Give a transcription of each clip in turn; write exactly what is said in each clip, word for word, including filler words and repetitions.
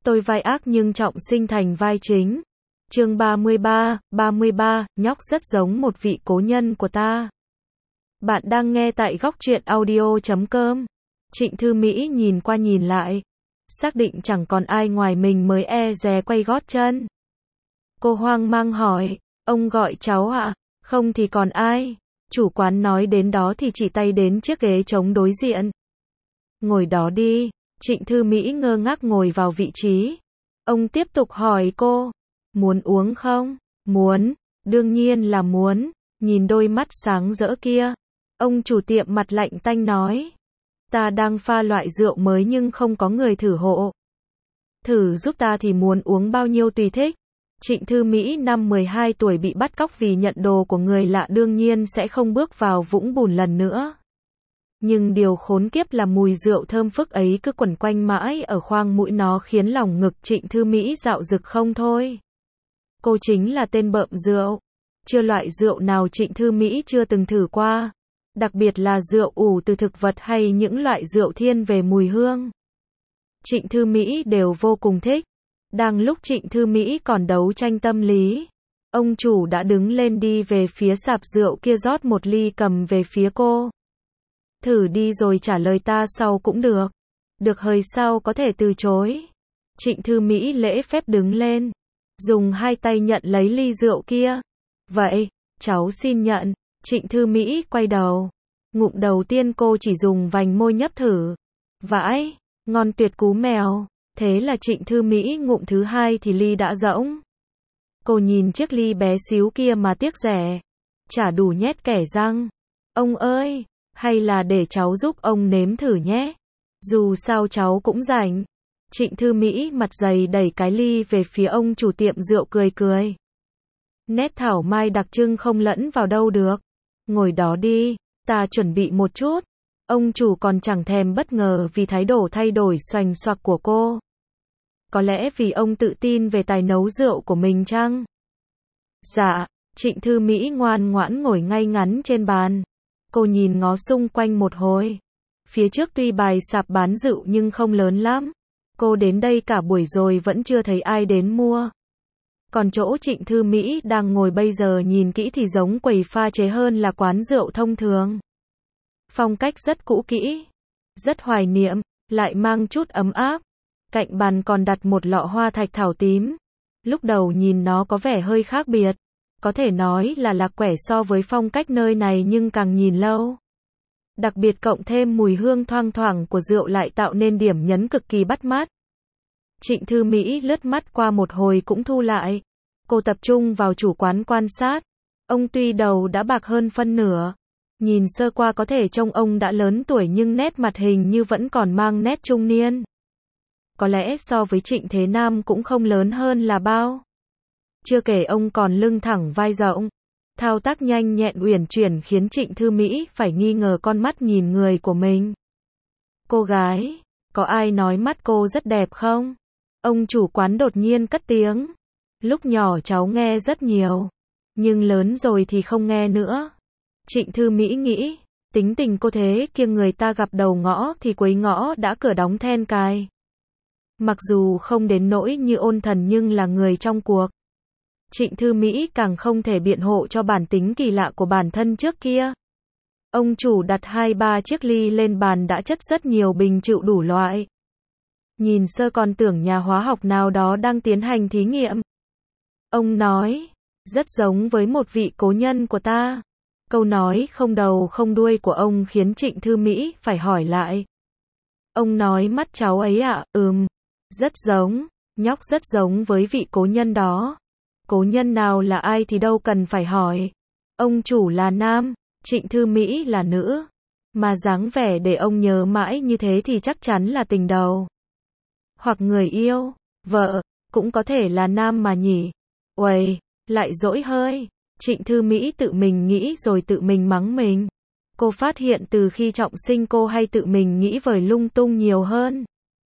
Tôi vai ác nhưng trọng sinh thành vai chính. Chương ba mươi ba, ba mươi ba, nhóc rất giống một vị cố nhân của ta. Bạn đang nghe tại góc truyện audio chấm com. Trịnh Thư Mỹ nhìn qua nhìn lại, xác định chẳng còn ai ngoài mình mới e dè quay gót chân. Cô hoang mang hỏi, ông gọi cháu ạ? À? Không thì còn ai? Chủ quán nói đến đó thì chỉ tay đến chiếc ghế trống đối diện. Ngồi đó đi. Trịnh Thư Mỹ ngơ ngác ngồi vào vị trí. Ông tiếp tục hỏi cô, muốn uống không? Muốn, đương nhiên là muốn. Nhìn đôi mắt sáng rỡ kia, ông chủ tiệm mặt lạnh tanh nói, ta đang pha loại rượu mới nhưng không có người thử hộ. Thử giúp ta thì muốn uống bao nhiêu tùy thích. Trịnh Thư Mỹ năm mười hai tuổi bị bắt cóc vì nhận đồ của người lạ đương nhiên sẽ không bước vào vũng bùn lần nữa. Nhưng điều khốn kiếp là mùi rượu thơm phức ấy cứ quẩn quanh mãi ở khoang mũi, nó khiến lòng ngực Trịnh Thư Mỹ dạo dực không thôi. Cô chính là tên bợm rượu. Chưa loại rượu nào Trịnh Thư Mỹ chưa từng thử qua. Đặc biệt là rượu ủ từ thực vật hay những loại rượu thiên về mùi hương. Trịnh Thư Mỹ đều vô cùng thích. Đang lúc Trịnh Thư Mỹ còn đấu tranh tâm lý, ông chủ đã đứng lên đi về phía sạp rượu kia rót một ly cầm về phía cô. Thử đi rồi trả lời ta sau cũng được. Được hơi sau có thể từ chối. Trịnh Thư Mỹ lễ phép đứng lên, dùng hai tay nhận lấy ly rượu kia. Vậy, cháu xin nhận. Trịnh Thư Mỹ quay đầu. Ngụm đầu tiên cô chỉ dùng vành môi nhấp thử. Vãi, ngon tuyệt cú mèo. Thế là Trịnh Thư Mỹ ngụm thứ hai thì ly đã rỗng. Cô nhìn chiếc ly bé xíu kia mà tiếc rẻ. Chả đủ nhét kẻ răng. Ông ơi, hay là để cháu giúp ông nếm thử nhé. Dù sao cháu cũng rảnh. Trịnh Thư Mỹ mặt dày đẩy cái ly về phía ông chủ tiệm rượu cười cười. Nét thảo mai đặc trưng không lẫn vào đâu được. Ngồi đó đi, ta chuẩn bị một chút. Ông chủ còn chẳng thèm bất ngờ vì thái độ thay đổi xoành xoạc của cô. Có lẽ vì ông tự tin về tài nấu rượu của mình chăng? Dạ, Trịnh Thư Mỹ ngoan ngoãn ngồi ngay ngắn trên bàn. Cô nhìn ngó xung quanh một hồi. Phía trước tuy bài sạp bán rượu nhưng không lớn lắm. Cô đến đây cả buổi rồi vẫn chưa thấy ai đến mua. Còn chỗ Trịnh Thư Mỹ đang ngồi bây giờ nhìn kỹ thì giống quầy pha chế hơn là quán rượu thông thường. Phong cách rất cũ kỹ, rất hoài niệm, lại mang chút ấm áp. Cạnh bàn còn đặt một lọ hoa thạch thảo tím. Lúc đầu nhìn nó có vẻ hơi khác biệt. Có thể nói là lạc quẻ so với phong cách nơi này nhưng càng nhìn lâu. Đặc biệt cộng thêm mùi hương thoang thoảng của rượu lại tạo nên điểm nhấn cực kỳ bắt mắt. Trịnh Thư Mỹ lướt mắt qua một hồi cũng thu lại. Cô tập trung vào chủ quán quan sát. Ông tuy đầu đã bạc hơn phân nửa. Nhìn sơ qua có thể trông ông đã lớn tuổi nhưng nét mặt hình như vẫn còn mang nét trung niên. Có lẽ so với Trịnh Thế Nam cũng không lớn hơn là bao. Chưa kể ông còn lưng thẳng vai rộng. Thao tác nhanh nhẹn uyển chuyển khiến Trịnh Thư Mỹ phải nghi ngờ con mắt nhìn người của mình. Cô gái, có ai nói mắt cô rất đẹp không? Ông chủ quán đột nhiên cất tiếng. Lúc nhỏ cháu nghe rất nhiều. Nhưng lớn rồi thì không nghe nữa. Trịnh Thư Mỹ nghĩ, tính tình cô thế kia người ta gặp đầu ngõ thì cuối ngõ đã cửa đóng then cài. Mặc dù không đến nỗi như ôn thần nhưng là người trong cuộc. Trịnh Thư Mỹ càng không thể biện hộ cho bản tính kỳ lạ của bản thân trước kia. Ông chủ đặt hai ba chiếc ly lên bàn đã chất rất nhiều bình rượu đủ loại. Nhìn sơ còn tưởng nhà hóa học nào đó đang tiến hành thí nghiệm. Ông nói, rất giống với một vị cố nhân của ta. Câu nói không đầu không đuôi của ông khiến Trịnh Thư Mỹ phải hỏi lại. Ông nói mắt cháu ấy ạ, à? Ừm, rất giống, nhóc rất giống với vị cố nhân đó. Cố nhân nào là ai thì đâu cần phải hỏi. Ông chủ là nam, Trịnh Thư Mỹ là nữ. Mà dáng vẻ để ông nhớ mãi như thế thì chắc chắn là tình đầu. Hoặc người yêu, vợ, cũng có thể là nam mà nhỉ. Uầy, lại dỗi hơi. Trịnh Thư Mỹ tự mình nghĩ rồi tự mình mắng mình. Cô phát hiện từ khi trọng sinh cô hay tự mình nghĩ vời lung tung nhiều hơn.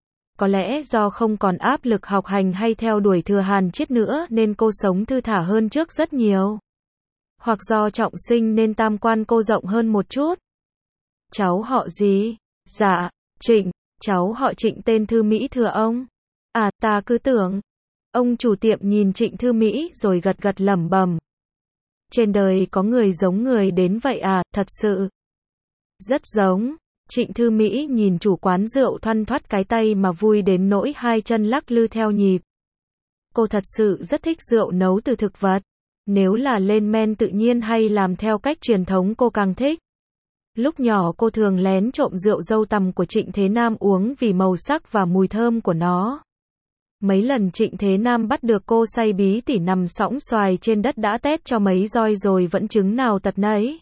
Có lẽ do không còn áp lực học hành hay theo đuổi thừa hàn chiết nữa nên cô sống thư thả hơn trước rất nhiều. Hoặc do trọng sinh nên tam quan cô rộng hơn một chút. Cháu họ gì? Dạ, Trịnh, cháu họ Trịnh tên Thư Mỹ thưa ông. À, ta cứ tưởng. Ông chủ tiệm nhìn Trịnh Thư Mỹ rồi gật gật lẩm bẩm. Trên đời có người giống người đến vậy à, thật sự. Rất giống. Trịnh Thư Mỹ nhìn chủ quán rượu thoăn thoắt cái tay mà vui đến nỗi hai chân lắc lư theo nhịp. Cô thật sự rất thích rượu nấu từ thực vật. Nếu là lên men tự nhiên hay làm theo cách truyền thống cô càng thích. Lúc nhỏ cô thường lén trộm rượu dâu tằm của Trịnh Thế Nam uống vì màu sắc và mùi thơm của nó. Mấy lần Trịnh Thế Nam bắt được cô say bí tỉ nằm sõng xoài trên đất đã tét cho mấy roi rồi vẫn chứng nào tật nấy.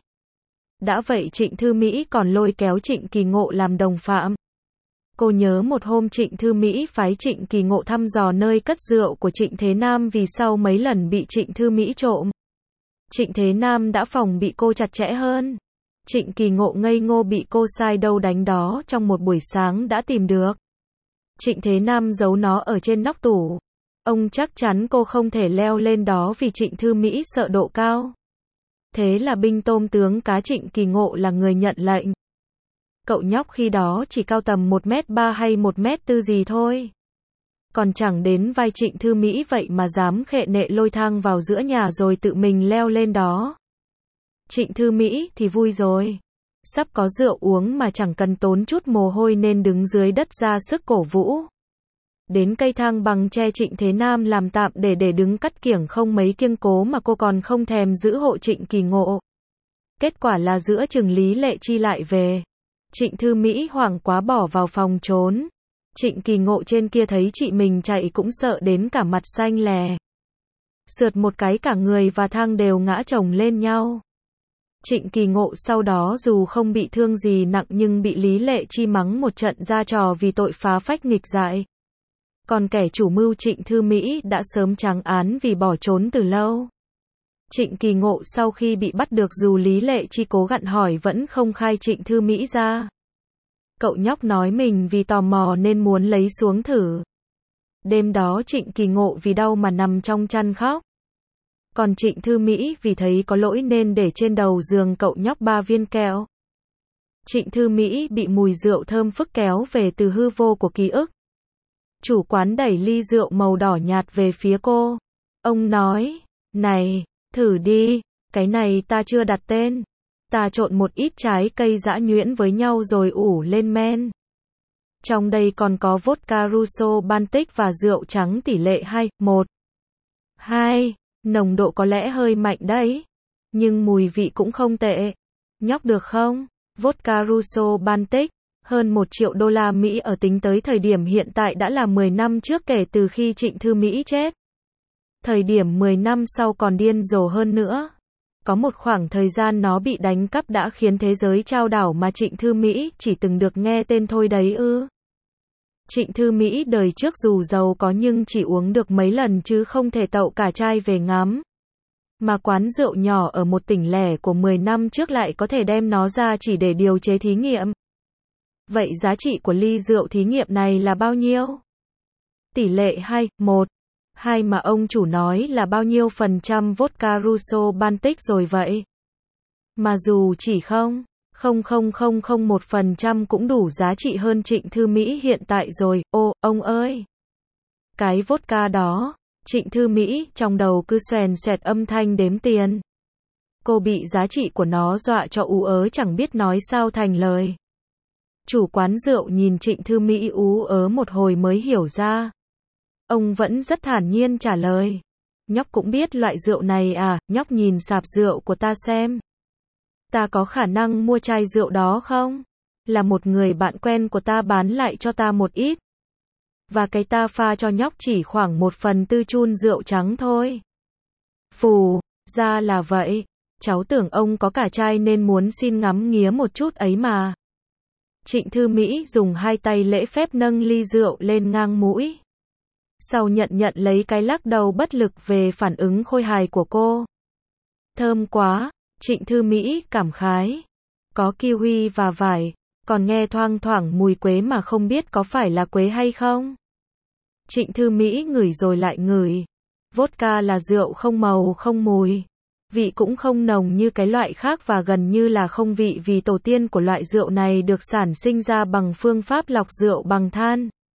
Đã vậy Trịnh Thư Mỹ còn lôi kéo Trịnh Kỳ Ngộ làm đồng phạm. Cô nhớ một hôm Trịnh Thư Mỹ phái Trịnh Kỳ Ngộ thăm dò nơi cất rượu của Trịnh Thế Nam vì sau mấy lần bị Trịnh Thư Mỹ trộm. Trịnh Thế Nam đã phòng bị cô chặt chẽ hơn. Trịnh Kỳ Ngộ ngây ngô bị cô sai đâu đánh đó trong một buổi sáng đã tìm được. Trịnh Thế Nam giấu nó ở trên nóc tủ. Ông chắc chắn cô không thể leo lên đó vì Trịnh Thư Mỹ sợ độ cao. Thế là binh tôm tướng cá Trịnh Kỳ Ngộ là người nhận lệnh. Cậu nhóc khi đó chỉ cao tầm một mét ba hay một mét tư gì thôi. Còn chẳng đến vai Trịnh Thư Mỹ vậy mà dám khệ nệ lôi thang vào giữa nhà rồi tự mình leo lên đó. Trịnh Thư Mỹ thì vui rồi. Sắp có rượu uống mà chẳng cần tốn chút mồ hôi nên đứng dưới đất ra sức cổ vũ. Đến cây thang bằng tre Trịnh Thế Nam làm tạm để để đứng cắt kiểng không mấy kiêng cố mà cô còn không thèm giữ hộ Trịnh Kỳ Ngộ. Kết quả là giữa chừng Lý Lệ Chi lại về. Trịnh Thư Mỹ hoảng quá bỏ vào phòng trốn. Trịnh Kỳ Ngộ trên kia thấy chị mình chạy cũng sợ đến cả mặt xanh lè. Sượt một cái cả người và thang đều ngã chồng lên nhau. Trịnh Kỳ Ngộ sau đó dù không bị thương gì nặng nhưng bị Lý Lệ Chi mắng một trận ra trò vì tội phá phách nghịch dại. Còn kẻ chủ mưu Trịnh Thư Mỹ đã sớm trắng án vì bỏ trốn từ lâu. Trịnh Kỳ Ngộ sau khi bị bắt được dù Lý Lệ Chi cố gặn hỏi vẫn không khai Trịnh Thư Mỹ ra. Cậu nhóc nói mình vì tò mò nên muốn lấy xuống thử. Đêm đó Trịnh Kỳ Ngộ vì đau mà nằm trong chăn khóc. Còn Trịnh Thư Mỹ vì thấy có lỗi nên để trên đầu giường cậu nhóc ba viên kẹo. Trịnh Thư Mỹ bị mùi rượu thơm phức kéo về từ hư vô của ký ức. Chủ quán đẩy ly rượu màu đỏ nhạt về phía cô. Ông nói, này, thử đi, cái này ta chưa đặt tên. Ta trộn một ít trái cây giã nhuyễn với nhau rồi ủ lên men. Trong đây còn có vodka Russo Baltic và rượu trắng tỷ lệ hai, một, hai. Nồng độ có lẽ hơi mạnh đấy. Nhưng mùi vị cũng không tệ. Nhóc được không? Vodka Russo Baltic. Hơn một triệu đô la Mỹ ở tính tới thời điểm hiện tại đã là mười năm trước kể từ khi Trịnh Thư Mỹ chết. Thời điểm mười năm sau còn điên rồ hơn nữa. Có một khoảng thời gian nó bị đánh cắp đã khiến thế giới chao đảo mà Trịnh Thư Mỹ chỉ từng được nghe tên thôi đấy ư. Trịnh Thư Mỹ đời trước dù giàu có nhưng chỉ uống được mấy lần chứ không thể tậu cả chai về ngắm. Mà quán rượu nhỏ ở một tỉnh lẻ của mười năm trước lại có thể đem nó ra chỉ để điều chế thí nghiệm. Vậy giá trị của ly rượu thí nghiệm này là bao nhiêu? Tỷ lệ hai, một, hai mà ông chủ nói là bao nhiêu phần trăm vodka Russo Baltic rồi vậy? Mà dù chỉ không, không không không không một phần trăm cũng đủ giá trị hơn Trịnh Thư Mỹ hiện tại rồi, ô, ông ơi! Cái vodka đó, Trịnh Thư Mỹ trong đầu cứ xoèn xoẹt âm thanh đếm tiền. Cô bị giá trị của nó dọa cho ú ớ chẳng biết nói sao thành lời. Chủ quán rượu nhìn Trịnh Thư Mỹ ú ớ một hồi mới hiểu ra. Ông vẫn rất thản nhiên trả lời. Nhóc cũng biết loại rượu này à, nhóc nhìn sạp rượu của ta xem. Ta có khả năng mua chai rượu đó không? Là một người bạn quen của ta bán lại cho ta một ít. Và cái ta pha cho nhóc chỉ khoảng một phần tư chun rượu trắng thôi. Phù, ra là vậy. Cháu tưởng ông có cả chai nên muốn xin ngắm nghía một chút ấy mà. Trịnh Thư Mỹ dùng hai tay lễ phép nâng ly rượu lên ngang mũi. Sau nhận nhận lấy cái lắc đầu bất lực về phản ứng khôi hài của cô. Thơm quá, Trịnh Thư Mỹ cảm khái. Có kiwi và vải, còn nghe thoang thoảng mùi quế mà không biết có phải là quế hay không. Trịnh Thư Mỹ ngửi rồi lại ngửi. Vodka là rượu không màu không mùi. Vị cũng không nồng như cái loại khác và gần như là không vị vì tổ tiên của loại rượu này được sản sinh ra bằng phương pháp lọc rượu bằng than.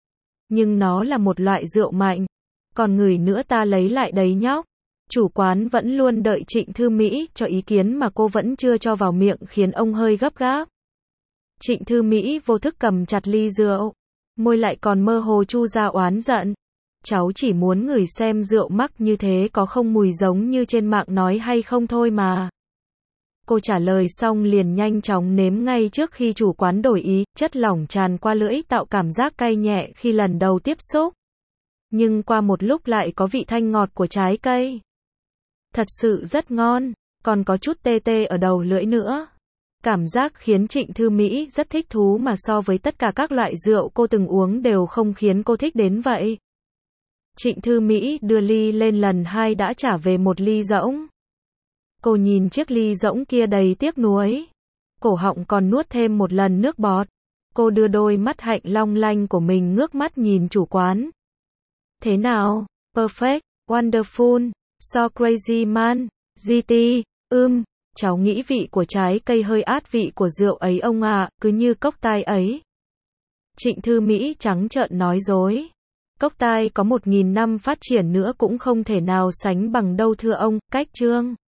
Nhưng nó là một loại rượu mạnh. Còn người nữa ta lấy lại đấy nhóc. Chủ quán vẫn luôn đợi Trịnh Thư Mỹ cho ý kiến mà cô vẫn chưa cho vào miệng khiến ông hơi gấp gáp. Trịnh Thư Mỹ vô thức cầm chặt ly rượu. Môi lại còn mơ hồ chu ra oán giận. Cháu chỉ muốn ngửi xem rượu mắc như thế có không mùi giống như trên mạng nói hay không thôi mà. Cô trả lời xong liền nhanh chóng nếm ngay trước khi chủ quán đổi ý, chất lỏng tràn qua lưỡi tạo cảm giác cay nhẹ khi lần đầu tiếp xúc. Nhưng qua một lúc lại có vị thanh ngọt của trái cây. Thật sự rất ngon, còn có chút tê tê ở đầu lưỡi nữa. Cảm giác khiến Trịnh Thư Mỹ rất thích thú mà so với tất cả các loại rượu cô từng uống đều không khiến cô thích đến vậy. Trịnh Thư Mỹ đưa ly lên lần hai đã trả về một ly rỗng. Cô nhìn chiếc ly rỗng kia đầy tiếc nuối. Cổ họng còn nuốt thêm một lần nước bọt. Cô đưa đôi mắt hạnh long lanh của mình ngước mắt nhìn chủ quán. Thế nào? Perfect, wonderful, so crazy man, giê tê, ưm, cháu nghĩ vị của trái cây hơi át vị của rượu ấy ông ạ, cứ như cốc tai ấy. Trịnh Thư Mỹ trắng trợn nói dối. Cốc tai có một nghìn năm phát triển nữa cũng không thể nào sánh bằng đâu thưa ông, cách chương.